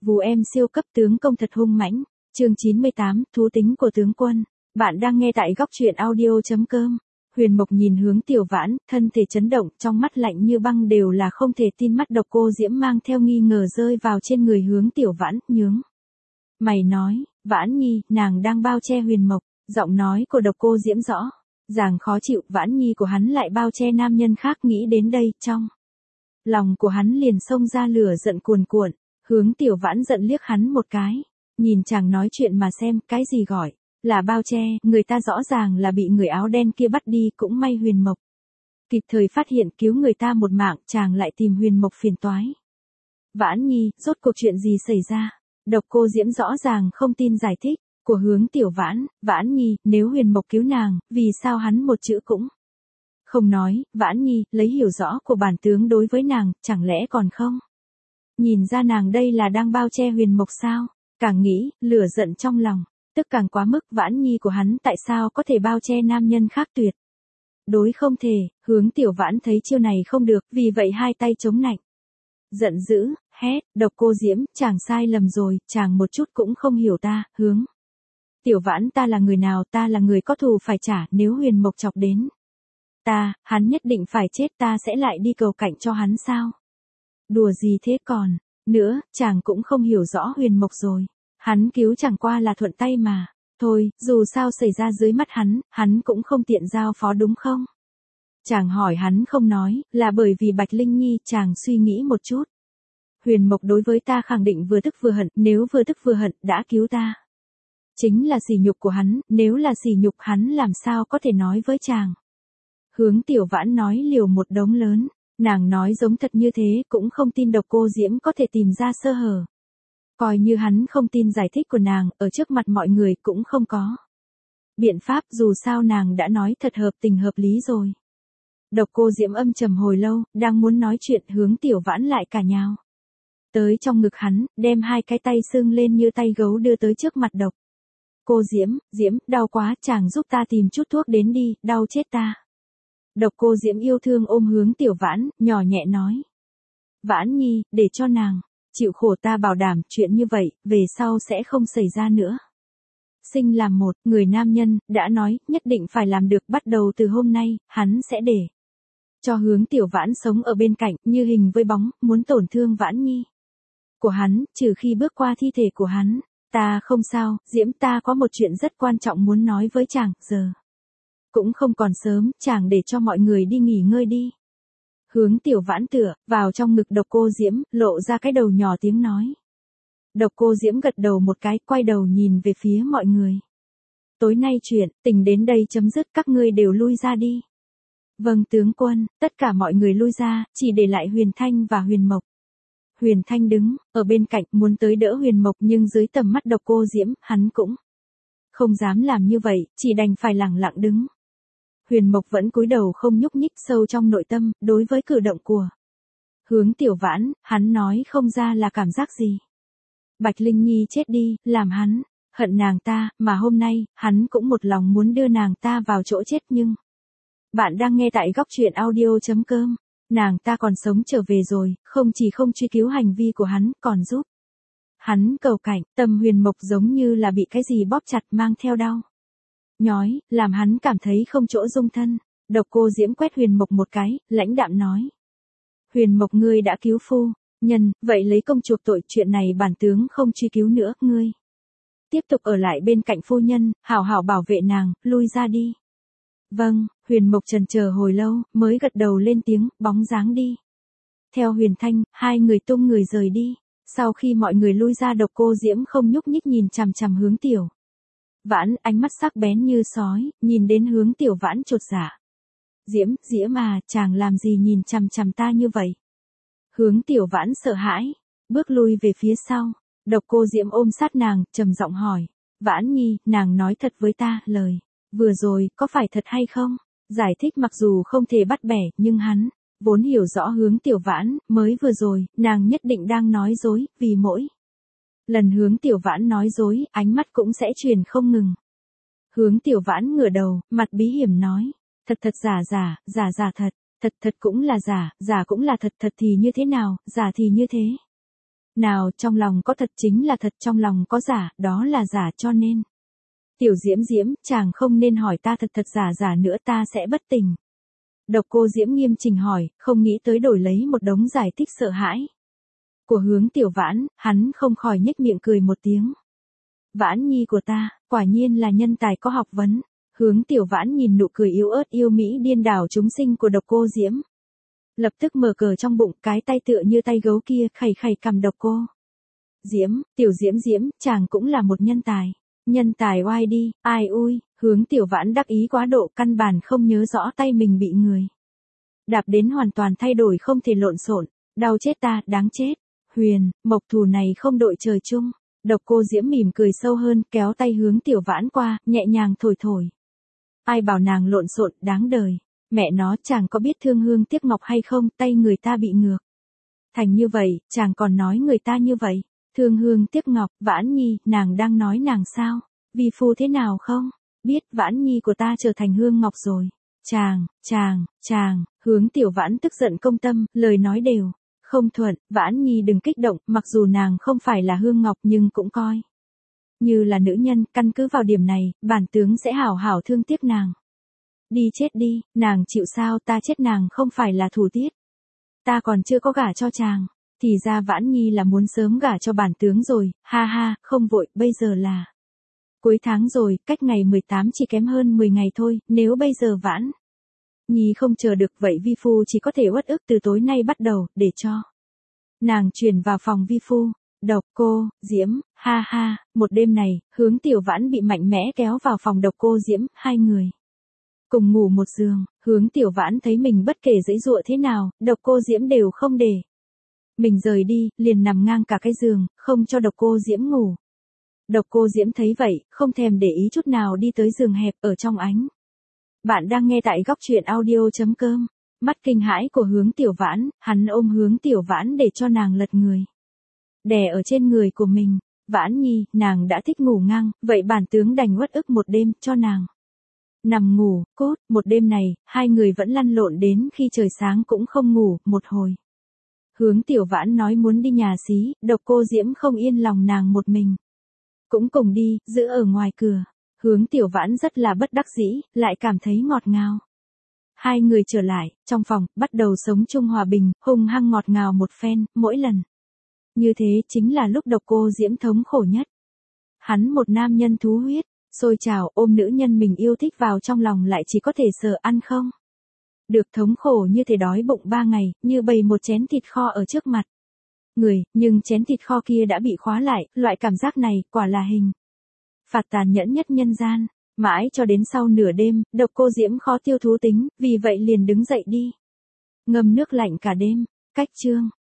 Vù em siêu cấp tướng công thật hung mãnh. Chương 98, thú tính của tướng quân. Bạn đang nghe tại góc truyện audio.com. Huyền Mộc nhìn hướng Tiểu Vãn, thân thể chấn động, trong mắt lạnh như băng đều là không thể tin. Mắt Độc Cô Diễm mang theo nghi ngờ rơi vào trên người hướng Tiểu Vãn, nhướng mày nói, Vãn Nhi, nàng đang bao che Huyền Mộc. Giọng nói của Độc Cô Diễm rõ ràng khó chịu, Vãn Nhi của hắn lại bao che nam nhân khác. Nghĩ đến đây, trong lòng của hắn liền xông ra lửa giận cuồn cuộn. Hướng Tiểu Vãn giận liếc hắn một cái. Nhìn chàng nói chuyện mà xem, cái gì gọi là bao che, người ta rõ ràng là bị người áo đen kia bắt đi. Cũng may Huyền Mộc kịp thời phát hiện, cứu người ta một mạng, chàng lại tìm Huyền Mộc phiền toái. Vãn Nhi, rốt cuộc chuyện gì xảy ra? Độc Cô Diễm rõ ràng không tin giải thích của hướng Tiểu Vãn. Vãn Nhi, nếu Huyền Mộc cứu nàng, vì sao hắn một chữ cũng không nói? Vãn Nhi, lấy hiểu rõ của bản tướng đối với nàng, chẳng lẽ còn không nhìn ra nàng đây là đang bao che Huyền Mộc sao? Càng nghĩ, lửa giận trong lòng tức càng quá mức. Vãn Nhi của hắn tại sao có thể bao che nam nhân khác? Tuyệt đối không thể. Hướng Tiểu Vãn thấy chiêu này không được, vì vậy hai tay chống nạnh, giận dữ hét, Độc Cô Diễm, chàng sai lầm rồi, chàng một chút cũng không hiểu ta. Hướng Tiểu Vãn, ta là người nào? Ta là người có thù phải trả, nếu Huyền Mộc chọc đến ta, hắn nhất định phải chết, ta sẽ lại đi cầu cạnh cho hắn sao? Đùa gì thế còn nữa, chàng cũng không hiểu rõ Huyền Mộc rồi. Hắn cứu chẳng qua là thuận tay mà. Thôi, dù sao xảy ra dưới mắt hắn cũng không tiện giao phó đúng không? Chàng hỏi hắn không nói, là bởi vì Bạch Linh Nhi. Chàng suy nghĩ một chút. Huyền Mộc đối với ta khẳng định vừa tức vừa hận, nếu vừa tức vừa hận, đã cứu ta chính là sỉ nhục của hắn, nếu là sỉ nhục hắn làm sao có thể nói với chàng. Hướng Tiểu Vãn nói liều một đống lớn, nàng nói giống thật như thế, cũng không tin Độc Cô Diễm có thể tìm ra sơ hở. Coi như hắn không tin giải thích của nàng, ở trước mặt mọi người cũng không có biện pháp, dù sao nàng đã nói thật hợp tình hợp lý rồi. Độc Cô Diễm âm trầm hồi lâu, đang muốn nói chuyện, hướng Tiểu Vãn lại cả nhào tới trong ngực hắn, đem hai cái tay sưng lên như tay gấu đưa tới trước mặt Độc Cô Diễm, đau quá, chàng giúp ta tìm chút thuốc đến đi, đau chết ta. Độc Cô Diễm yêu thương ôm hướng Tiểu Vãn, nhỏ nhẹ nói. Vãn Nhi, để cho nàng chịu khổ, ta bảo đảm, chuyện như vậy, về sau sẽ không xảy ra nữa. Sinh làm một người nam nhân, đã nói, nhất định phải làm được, bắt đầu từ hôm nay, hắn sẽ để cho hướng Tiểu Vãn sống ở bên cạnh, như hình với bóng, muốn tổn thương Vãn Nhi của hắn, trừ khi bước qua thi thể của hắn. Ta không sao, Diễm, ta có một chuyện rất quan trọng muốn nói với chàng, giờ cũng không còn sớm, chàng để cho mọi người đi nghỉ ngơi đi. Hướng Tiểu Vãn tựa vào trong ngực Độc Cô Diễm, lộ ra cái đầu nhỏ tiếng nói. Độc Cô Diễm gật đầu một cái, quay đầu nhìn về phía mọi người. Tối nay chuyện tình đến đây chấm dứt, các ngươi đều lui ra đi. Vâng tướng quân. Tất cả mọi người lui ra, chỉ để lại Huyền Thanh và Huyền Mộc. Huyền Thanh đứng ở bên cạnh, muốn tới đỡ Huyền Mộc, nhưng dưới tầm mắt Độc Cô Diễm, hắn cũng không dám làm như vậy, chỉ đành phải lẳng lặng đứng. Huyền Mộc vẫn cúi đầu không nhúc nhích, sâu trong nội tâm, đối với cử động của hướng Tiểu Vãn, hắn nói không ra là cảm giác gì. Bạch Linh Nhi chết đi, làm hắn hận nàng ta, mà hôm nay, hắn cũng một lòng muốn đưa nàng ta vào chỗ chết. Nhưng bạn đang nghe tại góc truyện audio.com. Nàng ta còn sống trở về rồi, không chỉ không truy cứu hành vi của hắn, còn giúp hắn cầu cạnh. Tâm Huyền Mộc giống như là bị cái gì bóp chặt, mang theo đau nhói, làm hắn cảm thấy không chỗ dung thân. Độc Cô Diễm quét Huyền Mộc một cái, lãnh đạm nói. Huyền Mộc, ngươi đã cứu phu nhân, vậy lấy công chuộc tội, chuyện này bản tướng không truy cứu nữa, ngươi tiếp tục ở lại bên cạnh phu nhân, hảo hảo bảo vệ nàng, lui ra đi. Vâng. Huyền Mộc chần chờ hồi lâu, mới gật đầu lên tiếng, bóng dáng đi theo Huyền Thanh, hai người tung người rời đi. Sau khi mọi người lui ra, Độc Cô Diễm không nhúc nhích nhìn chằm chằm hướng Tiểu Vãn, ánh mắt sắc bén như sói, nhìn đến hướng Tiểu Vãn chột dạ. Diễm à, chàng làm gì nhìn chằm chằm ta như vậy? Hướng Tiểu Vãn sợ hãi, bước lui về phía sau. Độc Cô Diễm ôm sát nàng, trầm giọng hỏi. Vãn Nhi, nàng nói thật với ta, lời vừa rồi, có phải thật hay không? Giải thích mặc dù không thể bắt bẻ, nhưng hắn vốn hiểu rõ hướng Tiểu Vãn, mới vừa rồi, nàng nhất định đang nói dối, vì mỗi lần hướng Tiểu Vãn nói dối, ánh mắt cũng sẽ truyền không ngừng. Hướng Tiểu Vãn ngửa đầu, mặt bí hiểm nói. Thật giả thật, thật cũng là giả cũng là thật thì như thế nào, giả thì như thế Nào trong lòng có thật chính là thật, trong lòng có giả, đó là giả cho nên. Tiểu Diễm Diễm, chàng không nên hỏi ta thật thật giả giả nữa, ta sẽ bất tỉnh. Độc Cô Diễm nghiêm chỉnh hỏi, không nghĩ tới đổi lấy một đống giải thích sợ hãi của Hướng Tiểu Vãn, hắn không khỏi nhếch miệng cười một tiếng. Vãn nhi của ta, quả nhiên là nhân tài có học vấn. Hướng Tiểu Vãn nhìn nụ cười yếu ớt yêu mỹ điên đảo chúng sinh của Độc Cô Diễm. Lập tức mở cờ trong bụng, cái tay tựa như tay gấu kia khẩy khẩy cầm Độc Cô Diễm, Tiểu Diễm Diễm, chàng cũng là một nhân tài. Nhân tài oai đi, ai ui, Hướng Tiểu Vãn đắc ý quá độ, căn bản không nhớ rõ tay mình bị người đạp đến hoàn toàn thay đổi không thể lộn xộn, đau chết ta, đáng chết. Huyền, mộc thù này không đội trời chung. Độc Cô Diễm mỉm cười sâu hơn, kéo tay Hướng Tiểu Vãn qua, nhẹ nhàng thổi thổi. Ai bảo nàng lộn xộn, đáng đời. Mẹ nó, chàng có biết thương hương tiếc ngọc hay không, tay người ta bị ngược thành như vậy, chàng còn nói người ta như vậy. Thương hương tiếc ngọc, Vãn nhi, nàng đang nói nàng sao? Vi phu thế nào không? Biết, Vãn nhi của ta trở thành hương ngọc rồi. Chàng, Hướng Tiểu Vãn tức giận công tâm, lời nói đều không thuận. Vãn nhi đừng kích động, mặc dù nàng không phải là hương ngọc nhưng cũng coi như là nữ nhân, căn cứ vào điểm này, bản tướng sẽ hảo hảo thương tiếc nàng. Đi chết đi, nàng chịu sao, ta chết nàng không phải là thủ tiết. Ta còn chưa có gả cho chàng. Thì ra Vãn nhi là muốn sớm gả cho bản tướng rồi, ha ha, không vội, bây giờ là cuối tháng rồi, cách ngày 18 chỉ kém hơn 10 ngày thôi, nếu bây giờ Vãn nhi không chờ được vậy vi phu chỉ có thể uất ức từ tối nay bắt đầu, để cho nàng chuyển vào phòng vi phu. Độc Cô Diễm, ha ha, một đêm này, Hướng Tiểu Vãn bị mạnh mẽ kéo vào phòng Độc Cô Diễm, hai người cùng ngủ một giường. Hướng Tiểu Vãn thấy mình bất kể giãy giụa thế nào, Độc Cô Diễm đều không để mình rời đi, liền nằm ngang cả cái giường, không cho Độc Cô Diễm ngủ. Độc Cô Diễm thấy vậy, không thèm để ý chút nào đi tới giường hẹp ở trong ánh. Bạn đang nghe tại góc truyện audio.com. Mắt kinh hãi của Hướng Tiểu Vãn, hắn ôm Hướng Tiểu Vãn để cho nàng lật người đè ở trên người của mình. Vãn nhi, nàng đã thích ngủ ngang, vậy bản tướng đành uất ức một đêm, cho nàng nằm ngủ, cốt. Một đêm này, hai người vẫn lăn lộn đến khi trời sáng cũng không ngủ, một hồi. Hướng Tiểu Vãn nói muốn đi nhà xí, Độc Cô Diễm không yên lòng nàng một mình cũng cùng đi, giữ ở ngoài cửa. Hướng Tiểu Vãn rất là bất đắc dĩ, lại cảm thấy ngọt ngào. Hai người trở lại, trong phòng, bắt đầu sống chung hòa bình, hung hăng ngọt ngào một phen, mỗi lần như thế chính là lúc Độc Cô Diễm thống khổ nhất. Hắn một nam nhân thú huyết, sôi trào ôm nữ nhân mình yêu thích vào trong lòng lại chỉ có thể sợ ăn không được, thống khổ như thể đói bụng 3 ngày, như bày một chén thịt kho ở trước mặt người, nhưng chén thịt kho kia đã bị khóa lại, loại cảm giác này, quả là hình phạt tàn nhẫn nhất nhân gian. Mãi cho đến sau nửa đêm, Độc Cô Diễm khó tiêu thú tính, vì vậy liền đứng dậy đi ngâm nước lạnh cả đêm. Cách chương